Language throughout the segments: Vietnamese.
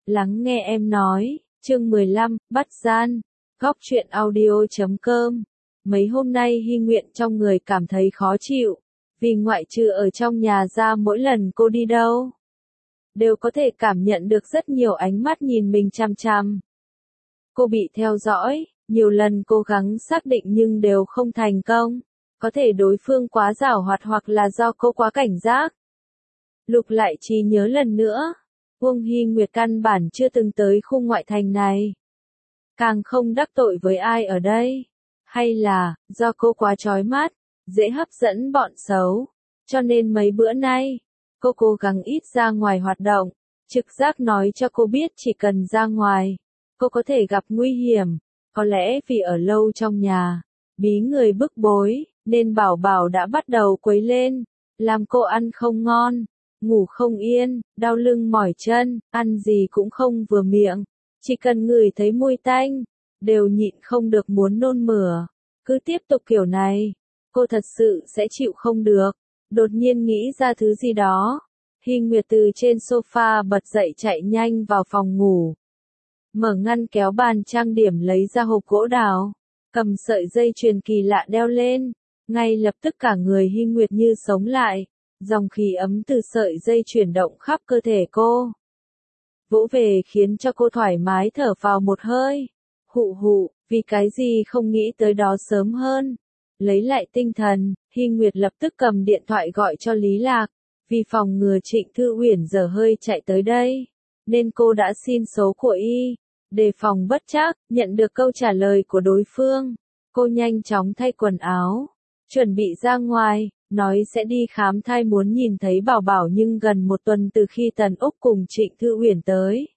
Lắng nghe em nói, chương 15, bắt gian, góc truyện audio.com. Mấy hôm nay Hy Nguyện trong người cảm thấy khó chịu, vì ngoại trừ ở trong nhà ra mỗi lần cô đi đâu, đều có thể cảm nhận được rất nhiều ánh mắt nhìn mình chằm chằm. Cô bị theo dõi, nhiều lần cố gắng xác định nhưng đều không thành công, có thể đối phương quá giảo hoạt hoặc là do cô quá cảnh giác. Lục lại trí nhớ lần nữa. Uông Hy Nguyệt căn bản chưa từng tới khu ngoại thành này. Càng không đắc tội với ai ở đây. Hay là, do cô quá chói mắt, dễ hấp dẫn bọn xấu. Cho nên mấy bữa nay, cô cố gắng ít ra ngoài hoạt động. Trực giác nói cho cô biết chỉ cần ra ngoài, cô có thể gặp nguy hiểm. Có lẽ vì ở lâu trong nhà, bí người bức bối, nên Bảo Bảo đã bắt đầu quấy lên, làm cô ăn không ngon. Ngủ không yên, đau lưng mỏi chân, ăn gì cũng không vừa miệng. Chỉ cần ngửi thấy mùi tanh, đều nhịn không được muốn nôn mửa. Cứ tiếp tục kiểu này, cô thật sự sẽ chịu không được. Đột nhiên nghĩ ra thứ gì đó. Hy Nguyệt từ trên sofa bật dậy chạy nhanh vào phòng ngủ. Mở ngăn kéo bàn trang điểm lấy ra hộp gỗ đào. Cầm sợi dây chuyền kỳ lạ đeo lên. Ngay lập tức cả người Hy Nguyệt như sống lại. Dòng khí ấm từ sợi dây chuyển động khắp cơ thể cô. Vỗ về khiến cho cô thoải mái thở vào một hơi. Hụ hụ, vì cái gì không nghĩ tới đó sớm hơn. Lấy lại tinh thần, Hy Nguyệt lập tức cầm điện thoại gọi cho Lý Lạc. Vì phòng ngừa Trịnh Thư Uyển giờ hơi chạy tới đây, nên cô đã xin số của y. Đề phòng bất trắc, nhận được câu trả lời của đối phương. Cô nhanh chóng thay quần áo, chuẩn bị ra ngoài. Nói sẽ đi khám thai muốn nhìn thấy Bảo Bảo nhưng gần một tuần từ khi Tần Úc cùng Trịnh Thư Uyển tới.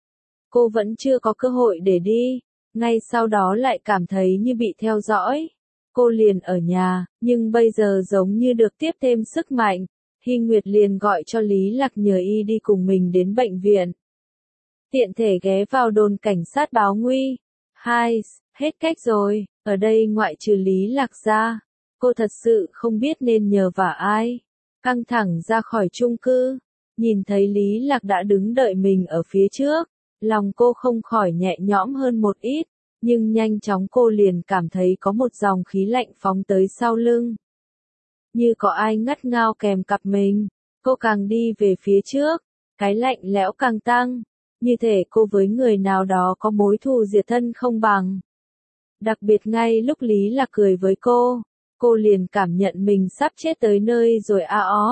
Cô vẫn chưa có cơ hội để đi, ngay sau đó lại cảm thấy như bị theo dõi. Cô liền ở nhà, nhưng bây giờ giống như được tiếp thêm sức mạnh. Hy Nguyệt liền gọi cho Lý Lạc nhờ y đi cùng mình đến bệnh viện. Tiện thể ghé vào đồn cảnh sát báo nguy. Hai, hết cách rồi, ở đây ngoại trừ Lý Lạc ra. Cô thật sự không biết nên nhờ vả ai. Căng thẳng ra khỏi chung cư, nhìn thấy Lý Lạc đã đứng đợi mình ở phía trước, lòng cô không khỏi nhẹ nhõm hơn một ít, nhưng nhanh chóng cô liền cảm thấy có một dòng khí lạnh phóng tới sau lưng. Như có ai ngắt ngao kèm cặp mình, cô càng đi về phía trước, cái lạnh lẽo càng tăng, như thể cô với người nào đó có mối thù diệt thân không bằng. Đặc biệt ngay lúc Lý Lạc cười với cô liền cảm nhận mình sắp chết tới nơi rồi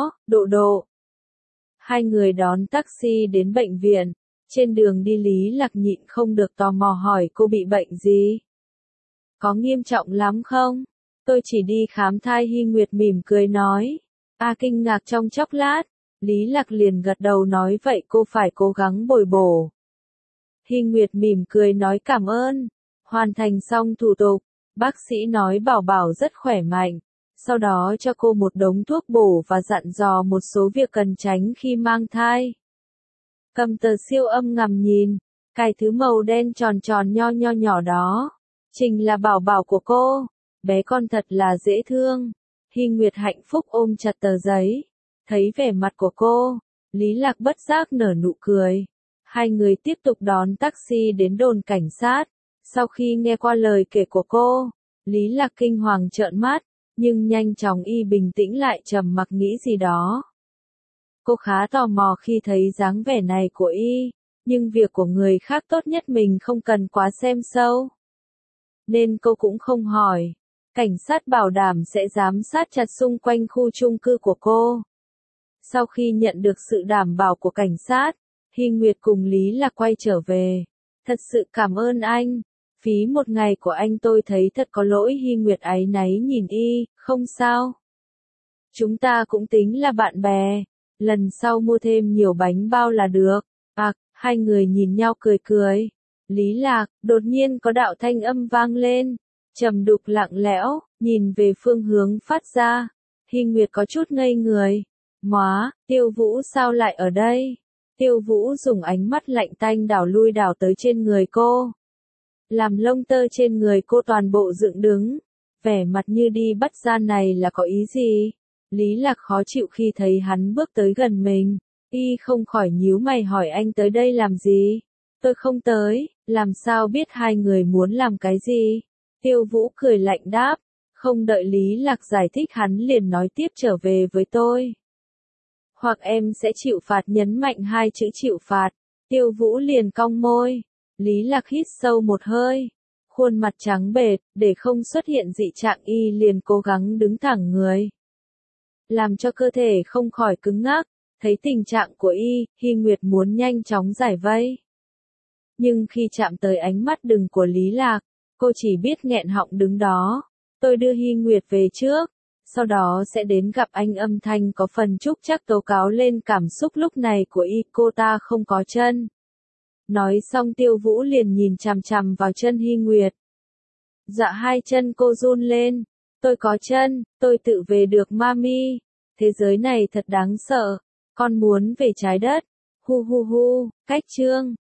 độ. Hai người đón taxi đến bệnh viện. Trên đường đi Lý Lạc nhịn không được tò mò hỏi cô bị bệnh gì. Có nghiêm trọng lắm không? Tôi chỉ đi khám thai, Hy Nguyệt mỉm cười nói. Kinh ngạc trong chốc lát. Lý Lạc liền gật đầu nói vậy cô phải cố gắng bồi bổ. Hy Nguyệt mỉm cười nói cảm ơn. Hoàn thành xong thủ tục. Bác sĩ nói Bảo Bảo rất khỏe mạnh, sau đó cho cô một đống thuốc bổ và dặn dò một số việc cần tránh khi mang thai. Cầm tờ siêu âm ngắm nhìn, cái thứ màu đen tròn tròn nho nhỏ đó, chính là Bảo Bảo của cô, bé con thật là dễ thương. Hy Nguyệt hạnh phúc ôm chặt tờ giấy, thấy vẻ mặt của cô, Lý Lạc bất giác nở nụ cười. Hai người tiếp tục đón taxi đến đồn cảnh sát. Sau khi nghe qua lời kể của cô, Lý Lạc kinh hoàng trợn mắt, nhưng nhanh chóng y bình tĩnh lại trầm mặc nghĩ gì đó. Cô khá tò mò khi thấy dáng vẻ này của y, nhưng việc của người khác tốt nhất mình không cần quá xem sâu. Nên cô cũng không hỏi. Cảnh sát bảo đảm sẽ giám sát chặt xung quanh khu chung cư của cô. Sau khi nhận được sự đảm bảo của cảnh sát, Hy Nguyệt cùng Lý Lạc quay trở về. Thật sự cảm ơn anh. Phí một ngày của anh tôi thấy thật có lỗi. Hy Nguyệt áy náy nhìn y, không sao. Chúng ta cũng tính là bạn bè, lần sau mua thêm nhiều bánh bao là được. Hai người nhìn nhau cười cười. Lý Lạc, đột nhiên có đạo thanh âm vang lên, trầm đục lặng lẽo, nhìn về phương hướng phát ra. Hy Nguyệt có chút ngây người. Tiêu Vũ sao lại ở đây? Tiêu Vũ dùng ánh mắt lạnh tanh đảo lui đảo tới trên người cô. Làm lông tơ trên người cô toàn bộ dựng đứng. Vẻ mặt như đi bắt gian này là có ý gì? Lý Lạc khó chịu khi thấy hắn bước tới gần mình. Y không khỏi nhíu mày hỏi anh tới đây làm gì? tôi không tới, làm sao biết hai người muốn làm cái gì? Tiêu Vũ cười lạnh đáp, không đợi Lý Lạc giải thích hắn liền nói tiếp trở về với tôi. Hoặc em sẽ chịu phạt, nhấn mạnh hai chữ chịu phạt. Tiêu Vũ liền cong môi. Lý Lạc hít sâu một hơi. Khuôn mặt trắng bệch, để không xuất hiện dị trạng y liền cố gắng đứng thẳng người. Làm cho cơ thể không khỏi cứng ngắc, thấy tình trạng của y, Hy Nguyệt muốn nhanh chóng giải vây. Nhưng khi chạm tới ánh mắt đừng của Lý Lạc, cô chỉ biết nghẹn họng đứng đó. Tôi đưa Hy Nguyệt về trước, sau đó sẽ đến gặp anh, âm thanh có phần trúc chắc tố cáo lên cảm xúc lúc này của y, cô ta không có chân. Nói xong Tiêu Vũ liền nhìn chằm chằm vào chân Hy Nguyệt. Dạ hai chân cô run lên, tôi có chân, tôi tự về được mami, thế giới này thật đáng sợ, con muốn về trái đất, hu hu hu, cách chương.